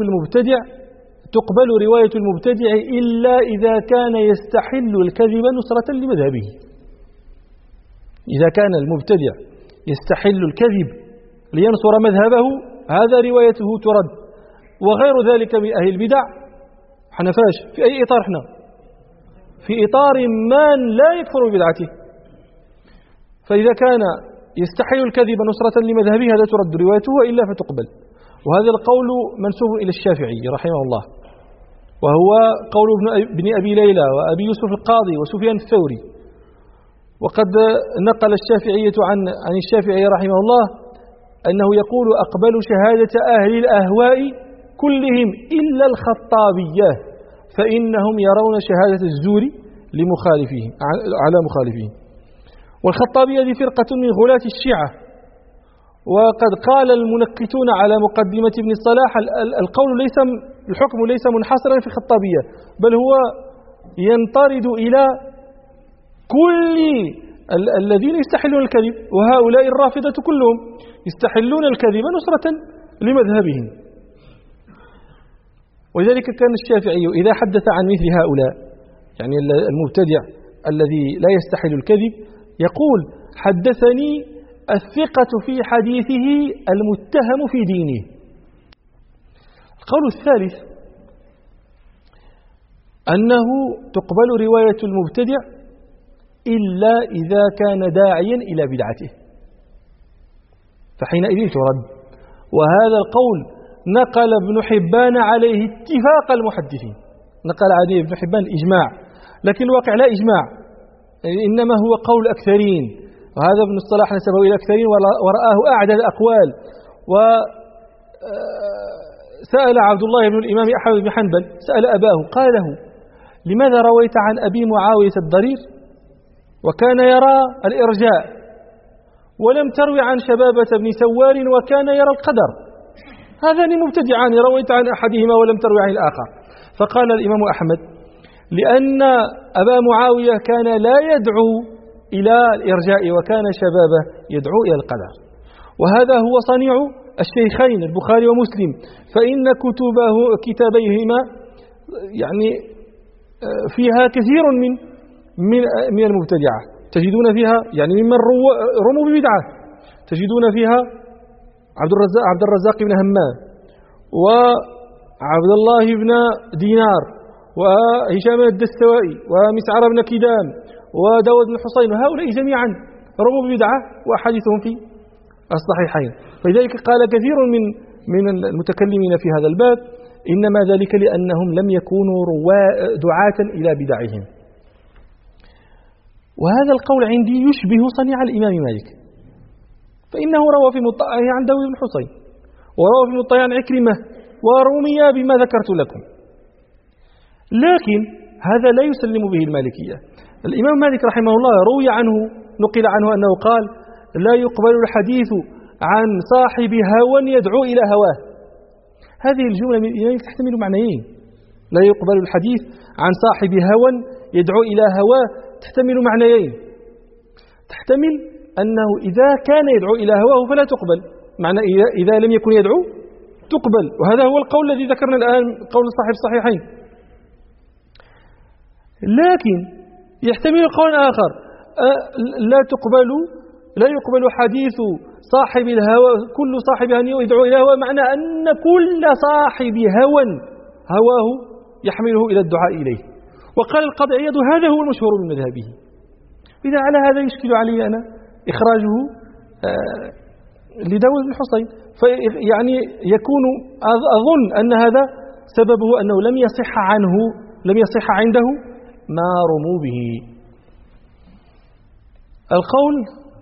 المبتدع إلا إذا كان يستحل الكذب نصرة لمذهبه. إذا كان المبتدع يستحل الكذب لينصر مذهبه هذا روايته ترد، وغير ذلك من أهل البدع حنفاش في أي إطار احنا؟ في إطار من لا يكفر ببدعته. فإذا كان يستحل الكذب نصرة لمذهبه هذا ترد روايته وإلا فتقبل. وهذا القول منسوب إلى الشافعي رحمه الله، وهو قول ابن أبي ليلى وأبي يوسف القاضي وسفيان الثوري. وقد نقل الشافعية عن الشافعي رحمه الله أنه يقول أقبل شهادة أهل الأهواء كلهم إلا الخطابية، فإنهم يرون شهادة الزور لمخالفهم على مخالفهم. والخطابية هذه فرقة من غلاة الشيعة، وقد قال المنكتون على مقدمة ابن الصلاح الحكم ليس منحصرا في الخطابية، بل هو ينطرد إلى كل الذين يستحلون الكذب، وهؤلاء الرافضة كلهم يستحلون الكذب نصرة لمذهبهم. ولذلك كان الشافعي إذا حدث عن مثل هؤلاء، يعني المبتدع الذي لا يستحل الكذب، يقول حدثني الثقة في حديثه المتهم في دينه. القول الثالث أنه تقبل رواية المبتدع إلا إذا كان داعيا إلى بدعته، فحينئذ ترد. وهذا القول نقل ابن حبان عليه اتفاق المحدثين، نقل عليه ابن حبان إجماع، لكن الواقع لا إجماع، إنما هو قول الأكثرين، وهذا ابن الصلاح نسبه إلى الأكثرين ورآه أعدل الأقوال. وسأل عبد الله بن الإمام أحمد بن حنبل، سأل أباه قال له لماذا رويت عن أبي معاوية الضرير وكان يرى الإرجاء، ولم تروي عن شبابة بن سوار وكان يرى القدر؟ هذان مبتدعان، رويت عن أحدهما ولم تروي عن الآخر. فقال الإمام أحمد لأن أبا معاوية كان لا يدعو إلى الإرجاء وكان شبابه يدعو إلى القدر، وهذا هو صنيع الشيخين البخاري ومسلم، فإن كتابيهما يعني فيها كثير من المبتدعة، تجدون فيها يعني ممن رموا ببدعة، تجدون فيها عبد الرزاق بن همام، وعبد الله بن دينار وهشام الدستوائي ومسعر بن كدام وداود بن حسين، وهؤلاء جميعا رموا ببدعة وأحاديثهم في الصحيحين. فلذلك قال كثير من المتكلمين في هذا الباب إنما ذلك لأنهم لم يكونوا دعاة إلى بدعهم. وهذا القول عندي يشبه صنيع الإمام مالك، فإنه روى في موطئه عن داود بن حسين، وروى في موطئه عن عكرمة، ورمي بما ذكرت لكم. لكن هذا لا يسلم به المالكية. الإمام مالك رحمه الله روي عنه، نقل عنه أنه قال: لا يقبل الحديث عن صاحب هوى يدعو إلى هواه. هذه الجملة من الإمام تحتمل معنيين. لا يقبل الحديث عن صاحب هوى يدعو إلى هواه تحتمل معنيين. تحتمل أنه إذا كان يدعو إلى هواه فلا تقبل، معنى إذا لم يكن يدعو تقبل، وهذا هو القول الذي ذكرنا الآن، قول صاحب الصحيحين. لكن يحتمل قول آخر: لا يقبل حديث صاحب الهوى، كل صاحب هوى يدعو إلى هوى، معنى أن كل صاحب هوى هواه يحمله إلى الدعاء إليه. وقال القاضي عياض: هذا هو المشهور من مذهبه. إذا على هذا يشكل علي أنا إخراجه لداود بن حسين، فيعني يكون أظن أن هذا سببه أنه لم يصح عنده ما رموا به. القول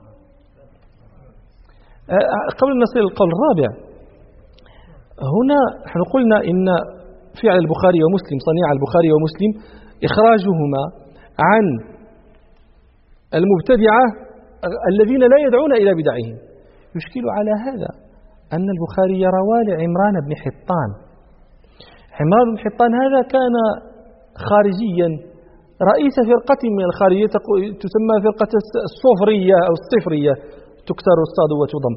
قبل أن نصل القول الرابع، هنا نحن قلنا إن فعل البخاري ومسلم، صنيع البخاري ومسلم، إخراجهما عن المبتدعة الذين لا يدعون إلى بدعهم. يشكل على هذا أن البخاري روى لعمران بن حطان. عمران بن حطان هذا كان خارجيا، رئيس فرقة من الخارجية تسمى فرقة الصفرية أو الصفرية، تكسر الصاد وتضم،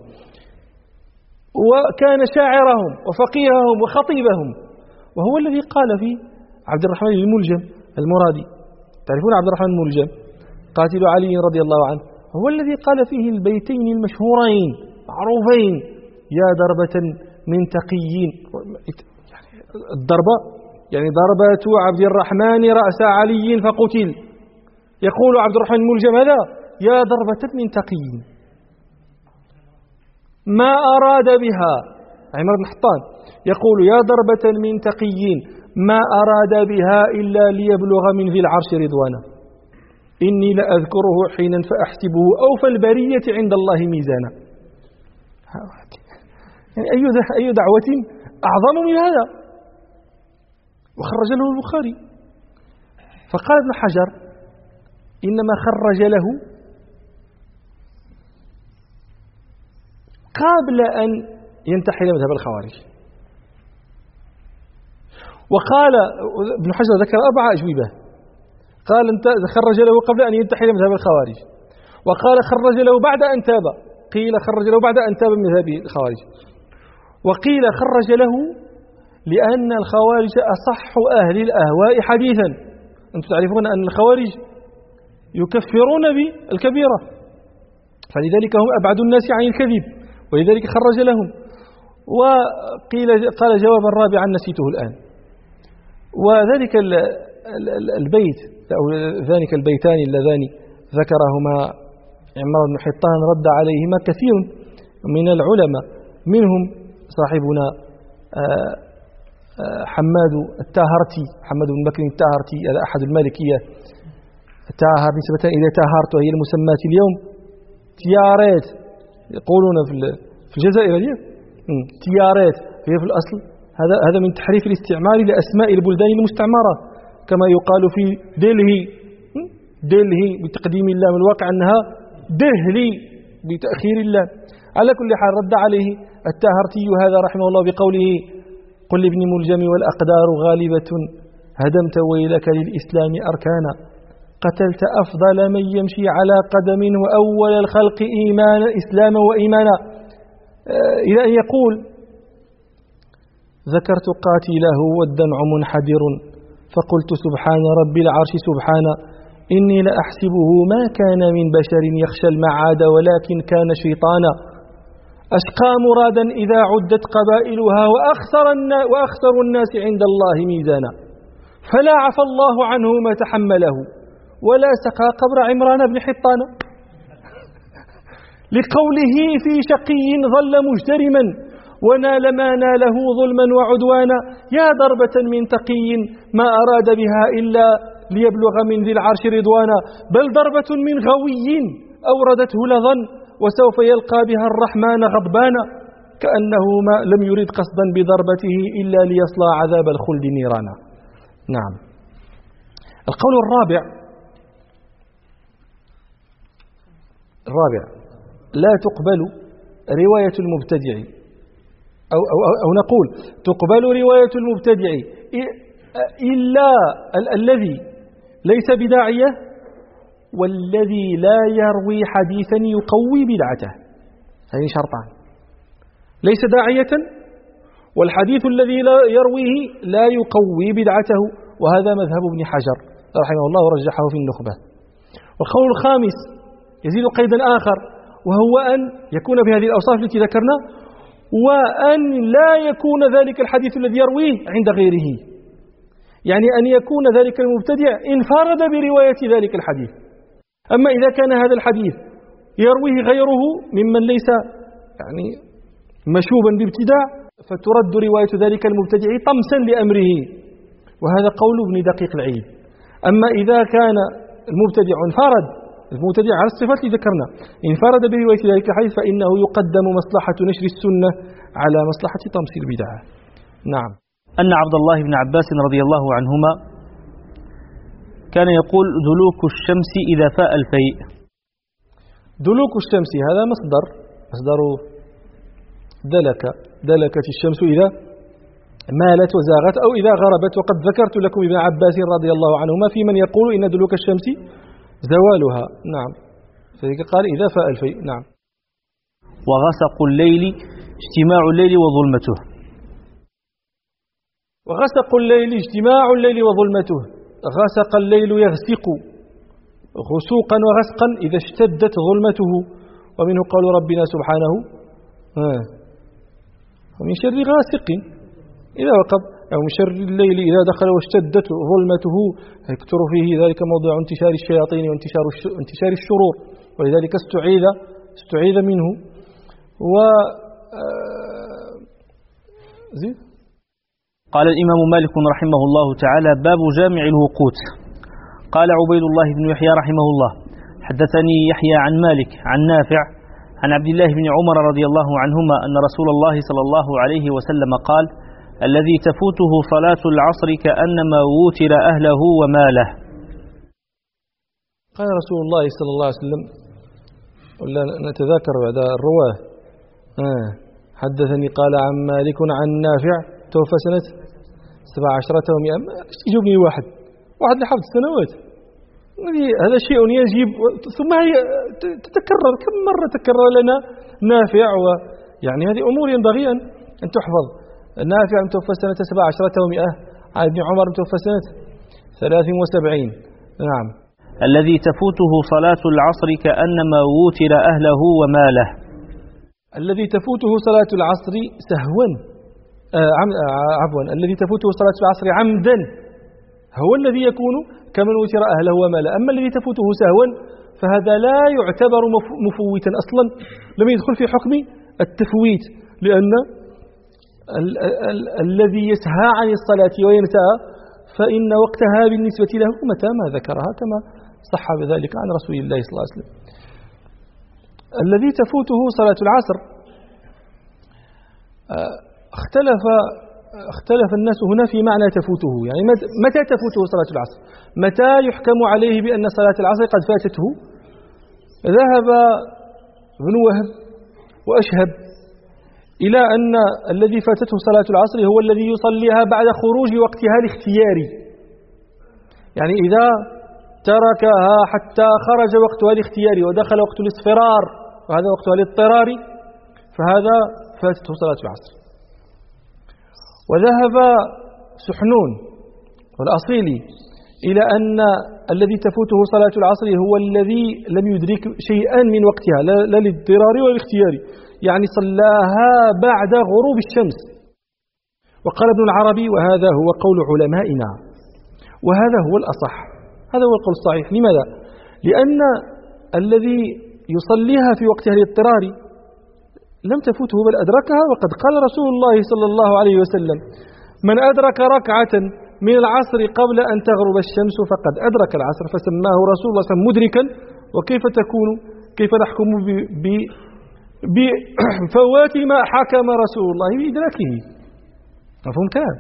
وكان شاعرهم وفقيههم وخطيبهم، وهو الذي قال في عبد الرحمن الملجم المرادي، تعرفون عبد الرحمن الملجم قاتل علي رضي الله عنه، هو الذي قال فيه البيتين المشهورين معروفين: يا دربة من تقيين. الضربة يعني ضربة عبد الرحمن رأس علي فقتل. يقول عبد الرحمن الملجم هذا: يا ضربة من تقيين، ما أراد بها عمر بن حطان يقول: يا ضربة من تقيين ما أراد بها إلا ليبلغ من ذي العرش رضوانا، إني لأذكره حينا فأحسبه أوفى البرية عند الله ميزانا. يعني أي دعوة أعظم من هذا؟ وخرج له البخاري. فقال ابن حجر: إنما خرج له قبل أن ينتحل مذهب الخوارج. وقال ابن حجر ذكر 4 أجوبة، قال خرج له قبل أن ينتحل مذهب الخوارج، وقال خرج له بعد أن تاب، قيل خرج له بعد أن تاب من مذهب الخوارج، وقيل خرج له لأن الخوارج أصح أهل الأهواء حديثا. أنتم تعرفون أن الخوارج يكفرون بالكبيرة، فلذلك هم أبعد الناس عن الكذب، ولذلك خرج لهم. وقيل قال جوابا رابعا نسيته الآن، وذلك البيت أو ذلك البيتان اللذان ذكرهما عمران بن حطان رد عليهما كثير من العلماء، منهم صاحبنا حماد التاهرتي، محمد بن بكر التاهرتي، هذا أحد المالكية. تاهر نسبة إلى تاهرت، وهي المسمات اليوم تيارات، يقولون في الجزائر تيارات، هي في الأصل هذا من تحريف الاستعمار لأسماء البلدان المستعمرة، كما يقال في دلهي بتقديم الله، من الواقع أنها دهلي بتأخير الله. على كل حال رد عليه التاهرتي هذا رحمه الله بقوله: قل لابن ملجم والأقدار غالبة، هدمت ويلك للإسلام أركانا، قتلت أفضل من يمشي على قدم وأول الخلق إيمانا إسلاما وإيمانا، إلى أن يقول: ذكرت قاتله والدمع منحدر، فقلت سبحان رب العرش سبحانه، إني لأحسبه ما كان من بشر يخشى المعاد ولكن كان شيطانا، أشقى مرادا إذا عدت قبائلها وأخسر الناس عند الله ميزانا فلا عفى الله عنه ما تحمله ولا سقى قبر عمران بن حطان لقوله في شقي ظل مجترما ونال ما ناله ظلما وعدوانا يا ضربة من تقي ما أراد بها إلا ليبلغ من ذي العرش رضوانا بل ضربة من غوي أوردته لظا وسوف يلقى بها الرحمن غضبانا كأنه ما لم يرد قصدا بضربته إلا ليصلى عذاب الخلد نيرانا. نعم. القول الرابع لا تقبل رواية المبتدع أو نقول تقبل رواية المبتدع إلا الذي ليس بداعية والذي لا يروي حديثا يقوي بدعته. هذه شرطان: ليس داعية والحديث الذي لا يرويه لا يقوي بدعته، وهذا مذهب ابن حجر رحمه الله ورجحه في النخبة. والقول الخامس يزيد قيدا آخر وهو أن يكون بهذه الأوصاف التي ذكرنا وأن لا يكون ذلك الحديث الذي يرويه عند غيره، يعني أن يكون ذلك المبتدع انفرد برواية ذلك الحديث. أما إذا كان هذا الحديث يرويه غيره ممن ليس يعني مشوبا بابتداع فترد رواية ذلك المبتدع طمسا لأمره، وهذا قول ابن دقيق العيد. أما إذا كان المبتدع على الصفات التي ذكرنا انفرد برواية ذلك الحديث فإنه يقدم مصلحة نشر السنة على مصلحة طمس البدعة. نعم. أن عبد الله بن عباس رضي الله عنهما كان يقول دلوك الشمس إذا فاء الفيء. دلوك الشمس هذا مصدر دلكت الشمس إذا مالت وزاغت أو إذا غربت. وقد ذكرت لكم ابن عباس رضي الله عنهما في من يقول إن دلوك الشمس زوالها. نعم. فذلك قال إذا فاء الفيء. نعم. وغسق الليل اجتماع الليل وظلمته. وغسق الليل اجتماع الليل وظلمته. غسق الليل يغسق غسوقا وغسقا إذا اشتدت ظلمته، ومنه قول ربنا سبحانه ومن شر غاسق إذا وقب، أو من شر الليل إذا دخل واشتدت ظلمته يكثر فيه ذلك موضع انتشار الشياطين وانتشار الشرور، ولذلك استعيذ منه. زيد. قال الإمام مالك رحمه الله تعالى: باب جامع الوقوت. قال عبيد الله بن يحيى رحمه الله: حدثني يحيى عن مالك عن نافع عن عبد الله بن عمر رضي الله عنهما أن رسول الله صلى الله عليه وسلم قال: الذي تفوته صلاة العصر كأنما ووتر أهله وماله. قال رسول الله صلى الله عليه وسلم، ولا نتذاكر بعد الرواه، حدثني قال عن مالك عن نافع توفى سنة 17 و100. يجيبني واحد لحفظ سنوات. هذا شيء يجب، ثم تتكرر. كم مرة تكرر لنا نافع، ويعني هذه أمور ينبغي أن تحفظ. نافع متوفى سنة 17 و100، عن ابن عمر متوفى سنة 73. نعم. الذي تفوته صلاة العصر كأنما ووتر أهله وماله. الذي تفوته صلاة العصر سهوا، عفوا، الذي تفوته صلاة العصر عمدا هو الذي يكون كمن وتر أهله وماله. أما الذي تفوته سهوا فهذا لا يعتبر مفوتا أصلا، لم يدخل في حكم التفويت، لأن الذي يسهى عن الصلاة وينسى فإن وقتها بالنسبة له متى ما ذكرها، كما صح بذلك عن رسول الله صلى الله عليه وسلم. الذي تفوته صلاة العصر اختلف الناس هنا في معنى تفوته، يعني متى تفوته صلاة العصر، متى يحكم عليه بأن صلاة العصر قد فاتته. ذهب ابن وهب وأشهب إلى أن الذي فاتته صلاة العصر هو الذي يصليها بعد خروج وقتها الاختياري، يعني إذا تركها حتى خرج وقتها الاختياري ودخل وقت الاصفرار وهذا وقتها الاضطرار فهذا فاتته صلاة العصر. وذهب سحنون والأصيلي إلى أن الذي تفوته صلاة العصر هو الذي لم يدرك شيئا من وقتها، لا للاضطرار ولا الاختياري، يعني صلاها بعد غروب الشمس. وقال ابن العربي وهذا هو قول علمائنا وهذا هو الأصح، هذا هو القول الصحيح. لماذا؟ لأن الذي يصليها في وقتها الاضطرار لم تفوته بل أدركها، وقد قال رسول الله صلى الله عليه وسلم: من أدرك ركعة من العصر قبل أن تغرب الشمس فقد أدرك العصر، فسماه رسول الله صلى الله عليه وسلم مدركا. كيف نحكم بفوات ما حكم رسول الله بإدراكه؟ مفهوم كلام.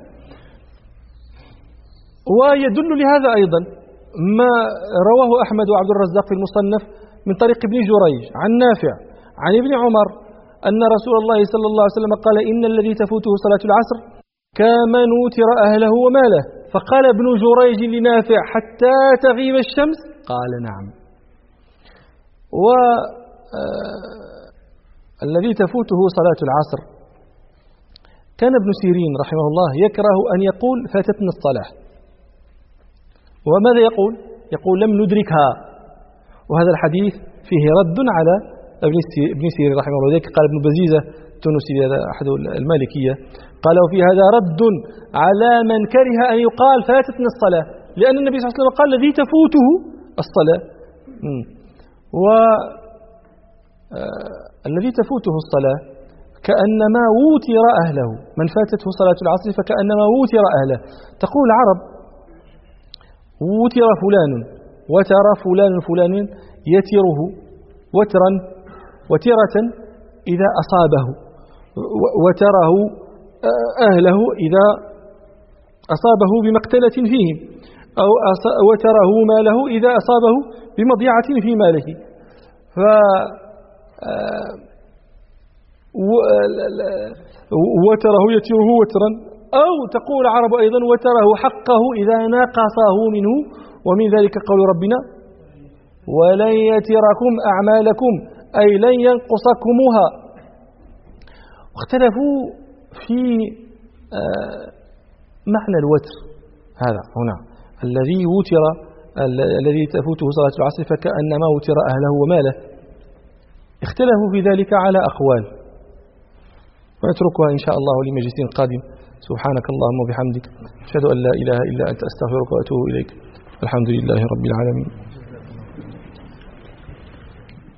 ويدل لهذا أيضا ما رواه أحمد وعبد الرزاق في المصنف من طريق ابن جريج عن نافع عن ابن عمر أن رسول الله صلى الله عليه وسلم قال: إن الذي تفوته صلاة العصر كمن وتر أهله وماله. فقال ابن جريج لنافع: حتى تغيب الشمس؟ قال: نعم. والذي تفوته صلاة العصر كان ابن سيرين رحمه الله يكره أن يقول فاتتنا الصلاة، وماذا يقول؟ يقول لم ندركها. وهذا الحديث فيه رد على ابن سيرين رحمه الله. ذلك قال ابن بزيزة التونسي هذا أحد المالكية قال: وفي هذا رد على من كره أن يقال فاتتنا الصلاة، لأن النبي صلى الله عليه وسلم قال: الذي تفوته الصلاة. الذي تفوته الصلاة كأنما وتر أهله، من فاتته صلاة العصر فكأنما وتر أهله. تقول العرب: وتر فلان، وتر فلان يتره وترة إذا أصابه، وتره أهله إذا أصابه بمقتلة فيهم، أو وتره ماله إذا أصابه بمضيعة في ماله. وتره يتره وترا، أو تقول العرب أيضا: وتره حقه إذا نقصه منه، ومن ذلك قول ربنا: ولن يتركم أعمالكم، أي لن ينقصكمها. واختلفوا في معنى الوتر هذا هنا، الذي تفوته صلاة العصر فكأنما وتر أهله وماله. اختلفوا في ذلك على أقوال، ونتركها إن شاء الله لمجلس قادم. سبحانك اللهم وبحمدك، أشهد أن لا إله إلا أنت، أستغفرك وأتوب إليك. الحمد لله رب العالمين.